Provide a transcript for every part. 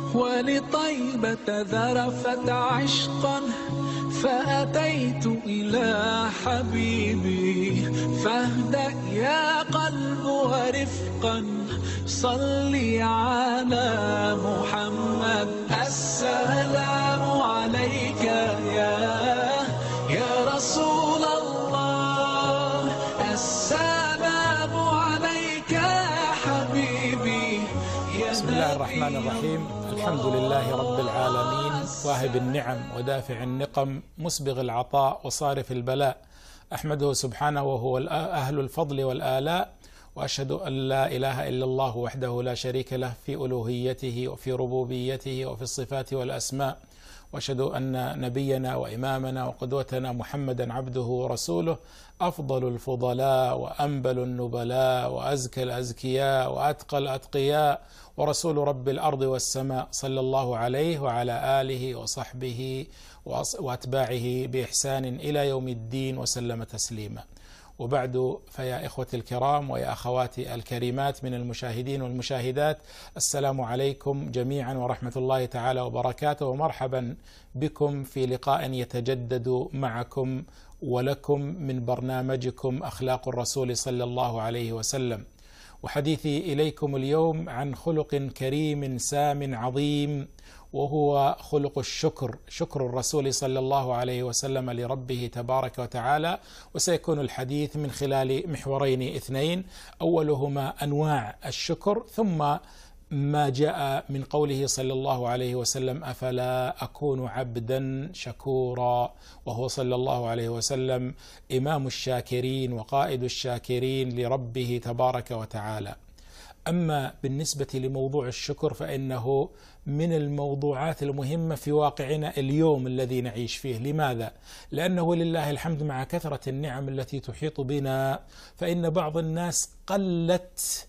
ولطيبة ذرفت عشقا فأتيت إلى حبيبي فاهدأ يا قلب ورفقا صلي على محمد. السلام عليك يا رسول الله، السلام عليك يا حبيبي. بسم الله الرحمن الرحيم. الحمد لله رب العالمين، واهب النعم ودافع النقم، مسبغ العطاء وصارف البلاء. أحمده سبحانه وهو أهل الفضل والآلاء، وأشهد أن لا إله إلا الله وحده لا شريك له في ألوهيته وفي ربوبيته وفي الصفات والأسماء، وأشهد أن نبينا وإمامنا وقدوتنا محمدا عبده ورسوله، أفضل الفضلاء وأنبل النبلاء وأزكى الأزكياء وأتقى الأتقياء، ورسول رب الأرض والسماء، صلى الله عليه وعلى آله وصحبه وأتباعه بإحسان إلى يوم الدين وسلم تسليما. وبعد، فيا إخوتي الكرام ويا أخواتي الكريمات من المشاهدين والمشاهدات، السلام عليكم جميعا ورحمة الله تعالى وبركاته، ومرحبا بكم في لقاء يتجدد معكم ولكم من برنامجكم أخلاق الرسول صلى الله عليه وسلم. وحديثي إليكم اليوم عن خلق كريم سام عظيم، وهو خلق الشكر، شكر الرسول صلى الله عليه وسلم لربه تبارك وتعالى. وسيكون الحديث من خلال محورين اثنين، أولهما أنواع الشكر، ثم ما جاء من قوله صلى الله عليه وسلم: أفلا أكون عبدا شكورا، وهو صلى الله عليه وسلم إمام الشاكرين وقائد الشاكرين لربه تبارك وتعالى. أما بالنسبة لموضوع الشكر فإنه من الموضوعات المهمة في واقعنا اليوم الذي نعيش فيه. لماذا؟ لأنه لله الحمد مع كثرة النعم التي تحيط بنا، فإن بعض الناس قلت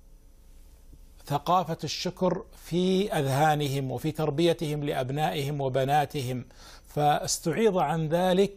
ثقافة الشكر في أذهانهم وفي تربيتهم لأبنائهم وبناتهم، فاستعيض عن ذلك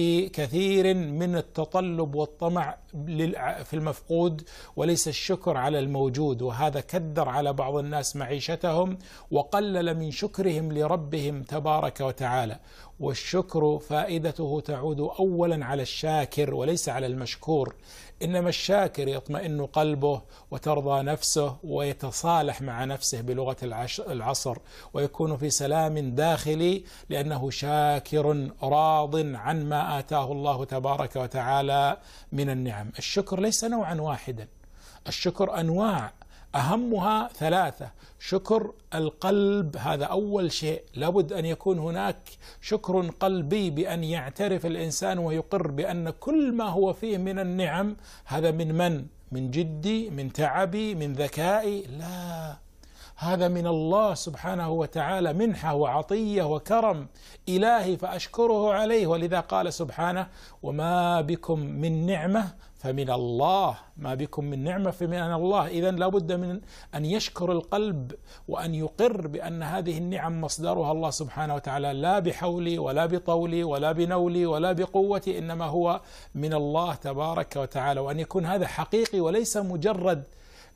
بكثير من التطلب والطمع في المفقود وليس الشكر على الموجود، وهذا كدر على بعض الناس معيشتهم وقلل من شكرهم لربهم تبارك وتعالى. والشكر فائدته تعود أولا على الشاكر وليس على المشكور، إنما الشاكر يطمئن قلبه وترضى نفسه ويتصالح مع نفسه بلغة العصر، ويكون في سلام داخلي لأنه شاكر راض عن ما آتاه الله تبارك وتعالى من النعم. الشكر ليس نوعا واحدا، الشكر أنواع، أهمها ثلاثة. شكر القلب، هذا أول شيء، لابد أن يكون هناك شكر قلبي بأن يعترف الإنسان ويقر بأن كل ما هو فيه من النعم هذا من جدي، من تعبي، من ذكائي، لا، هذا من الله سبحانه وتعالى، منحة وعطية وكرم إلهي فأشكره عليه. ولذا قال سبحانه: وما بكم من نعمة فمن الله، ما بكم من نعمة فمن الله. إذن لابد من أن يشكر القلب وأن يقر بأن هذه النعم مصدرها الله سبحانه وتعالى، لا بحولي ولا بطولي ولا بنولي ولا بقوتي، إنما هو من الله تبارك وتعالى، وأن يكون هذا حقيقي وليس مجرد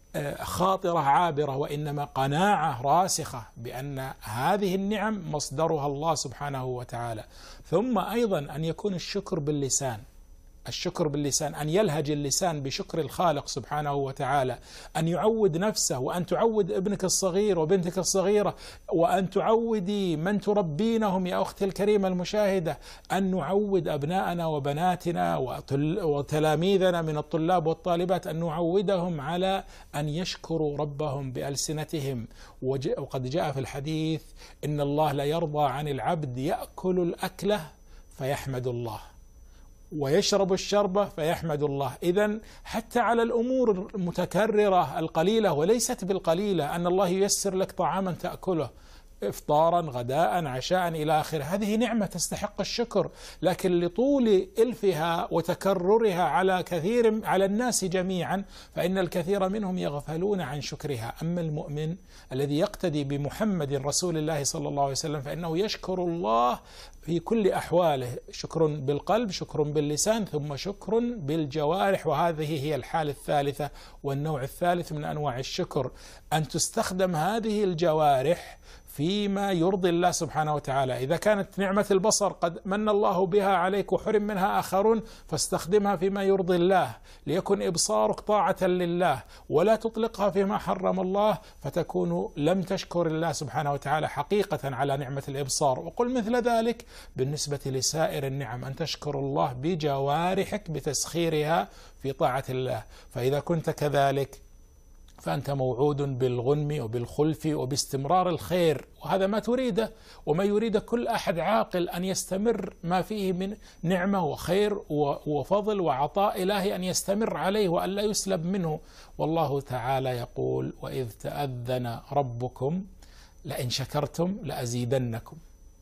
خاطرة عابرة، وإنما قناعة راسخة بأن هذه النعم مصدرها الله سبحانه وتعالى. ثم أيضا أن يكون الشكر باللسان، الشكر باللسان، أن يلهج اللسان بشكر الخالق سبحانه وتعالى، أن يعود نفسه، وأن تعود ابنك الصغير وبنتك الصغيرة، وأن تعودي من تربينهم يا أختي الكريمة المشاهدة، أن نعود أبناءنا وبناتنا وتلاميذنا من الطلاب والطالبات، أن نعودهم على أن يشكروا ربهم بألسنتهم. وقد جاء في الحديث: إن الله لا يرضى عن العبد يأكل الأكلة فيحمد الله، ويشرب الشربة فيحمد الله. إذن حتى على الأمور المتكررة القليلة وليست بالقليلة، أن الله ييسر لك طعاما تأكله، إفطارا، غداء، عشاء، إلى آخره، هذه نعمة تستحق الشكر. لكن لطول إلفها وتكررها على الناس جميعا، فإن الكثير منهم يغفلون عن شكرها. أما المؤمن الذي يقتدي بمحمد رسول الله صلى الله عليه وسلم فإنه يشكر الله في كل أحواله، شكر بالقلب، شكر باللسان، ثم شكر بالجوارح. وهذه هي الحالة الثالثة والنوع الثالث من أنواع الشكر، أن تستخدم هذه الجوارح فيما يرضي الله سبحانه وتعالى. إذا كانت نعمة البصر قد من الله بها عليك وحرم منها آخرون، فاستخدمها فيما يرضي الله ليكن إبصارك طاعة لله، ولا تطلقها فيما حرم الله فتكون لم تشكر الله سبحانه وتعالى حقيقة على نعمة الإبصار. وقل مثل ذلك بالنسبة لسائر النعم، أن تشكر الله بجوارحك بتسخيرها في طاعة الله. فإذا كنت كذلك فأنت موعود بالغنم وبالخلف وباستمرار الخير، وهذا ما تريده وما يريد كل أحد عاقل، أن يستمر ما فيه من نعمة وخير وفضل وعطاء إلهي أن يستمر عليه وأن لا يسلب منه. والله تعالى يقول: وإذ تأذن ربكم لئن شكرتم لأزيدنكم،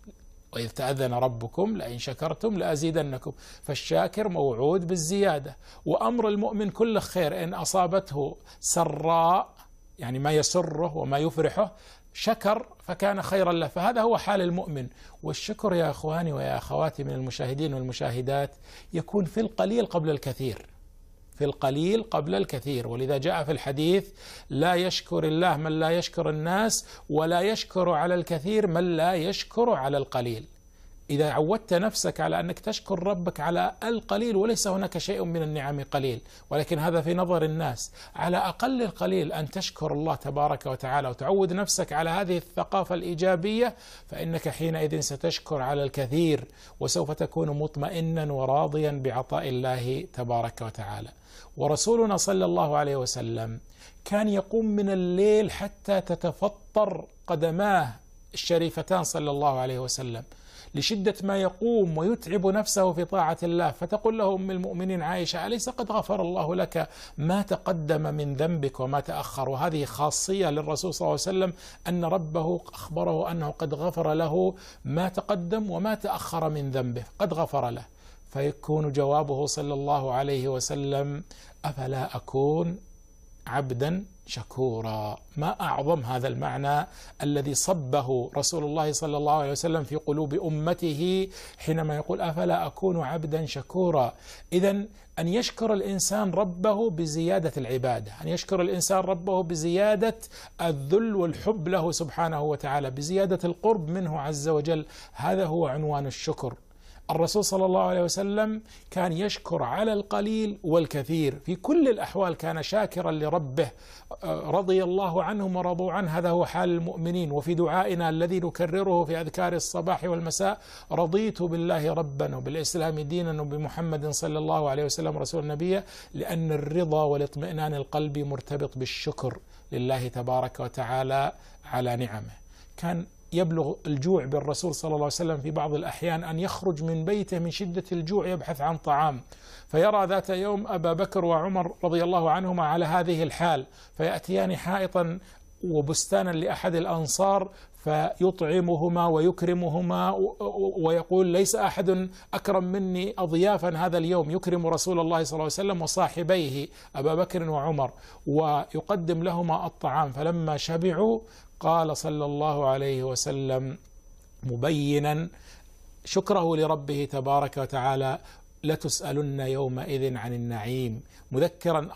وإذ تأذن ربكم لئن شكرتم لأزيدنكم. فالشاكر موعود بالزيادة. وأمر المؤمن كله خير، إن أصابته سراء يعني ما يسره وما يفرحه شكر فكان خيرا له، فهذا هو حال المؤمن. والشكر يا أخواني ويا أخواتي من المشاهدين والمشاهدات يكون في القليل قبل الكثير، في القليل قبل الكثير. ولذا جاء في الحديث: لا يشكر الله من لا يشكر الناس، ولا يشكر على الكثير من لا يشكر على القليل. إذا عودت نفسك على أنك تشكر ربك على القليل، وليس هناك شيء من النعم قليل، ولكن هذا في نظر الناس، على أقل القليل أن تشكر الله تبارك وتعالى وتعود نفسك على هذه الثقافة الإيجابية، فإنك حينئذ ستشكر على الكثير، وسوف تكون مطمئنا وراضيا بعطاء الله تبارك وتعالى. ورسولنا صلى الله عليه وسلم كان يقوم من الليل حتى تتفطر قدماه الشريفتان صلى الله عليه وسلم، لشدة ما يقوم ويتعب نفسه في طاعة الله. فتقول له أم المؤمنين عائشة: أليس قد غفر الله لك ما تقدم من ذنبك وما تأخر؟ وهذه خاصية للرسول صلى الله عليه وسلم، أن ربه أخبره أنه قد غفر له ما تقدم وما تأخر من ذنبه، قد غفر له. فيكون جوابه صلى الله عليه وسلم: أفلا أكون عبدا شكورا. ما أعظم هذا المعنى الذي صبه رسول الله صلى الله عليه وسلم في قلوب أمته حينما يقول: أفلا أكون عبدا شكورا. إذن أن يشكر الإنسان ربه بزيادة العبادة، أن يشكر الإنسان ربه بزيادة الذل والحب له سبحانه وتعالى، بزيادة القرب منه عز وجل. هذا هو عنوان الشكر. الرسول صلى الله عليه وسلم كان يشكر على القليل والكثير، في كل الأحوال كان شاكرا لربه، رضي الله عنهم ورضوا عنه. هذا هو حال المؤمنين. وفي دعائنا الذي نكرره في أذكار الصباح والمساء: رضيت بالله ربا وبالإسلام دينا وبمحمد صلى الله عليه وسلم رسول نبيا. لأن الرضا والاطمئنان القلبي مرتبط بالشكر لله تبارك وتعالى على نعمه. كان يبلغ الجوع بالرسول صلى الله عليه وسلم في بعض الأحيان أن يخرج من بيته من شدة الجوع يبحث عن طعام، فيرى ذات يوم أبا بكر وعمر رضي الله عنهما على هذه الحال، فيأتيان حائطا وبستانا لأحد الأنصار فيطعمهما ويكرمهما، ويقول: ليس أحد أكرم مني أضيافا هذا اليوم. يكرم رسول الله صلى الله عليه وسلم وصاحبيه أبا بكر وعمر ويقدم لهما الطعام. فلما شبعوا قال صلى الله عليه وسلم مبينا شكره لربه تبارك وتعالى: لتسألن يومئذ عن النعيم، مذكرا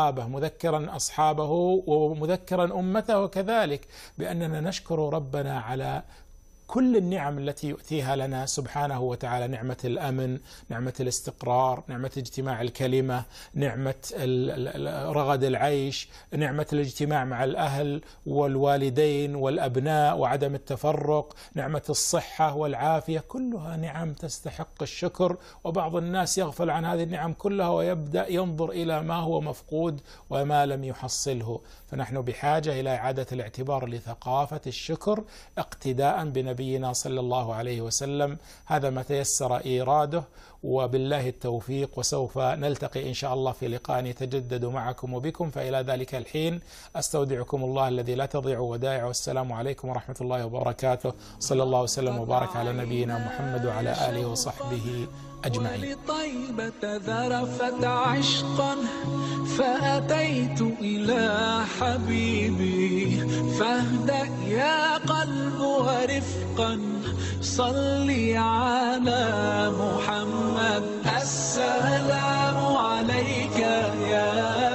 أصحابه ومذكرا أمته كذلك بأننا نشكر ربنا على كل النعم التي يؤتيها لنا سبحانه وتعالى: نعمة الأمن، نعمة الاستقرار، نعمة اجتماع الكلمة، نعمة رغد العيش، نعمة الاجتماع مع الأهل والوالدين والأبناء وعدم التفرق، نعمة الصحة والعافية. كلها نعم تستحق الشكر. وبعض الناس يغفل عن هذه النعم كلها ويبدأ ينظر إلى ما هو مفقود وما لم يحصله. فنحن بحاجة إلى إعادة الاعتبار لثقافة الشكر اقتداء بنبينا صلى الله عليه وسلم. هذا ما تيسر إيراده، وبالله التوفيق. وسوف نلتقي إن شاء الله في لقاء يتجدد معكم وبكم، فإلى ذلك الحين أستودعكم الله الذي لا تضيع ودائعه. والسلام عليكم ورحمة الله وبركاته. صلى الله وسلم وبارك على نبينا محمد وعلى آله وصحبه أجمعين. ولطيبة ذرفت عشقا فأتيت إلى حبيبي، فاهدأ يا قلب ورفقا صلي على محمد. السلام عليك يا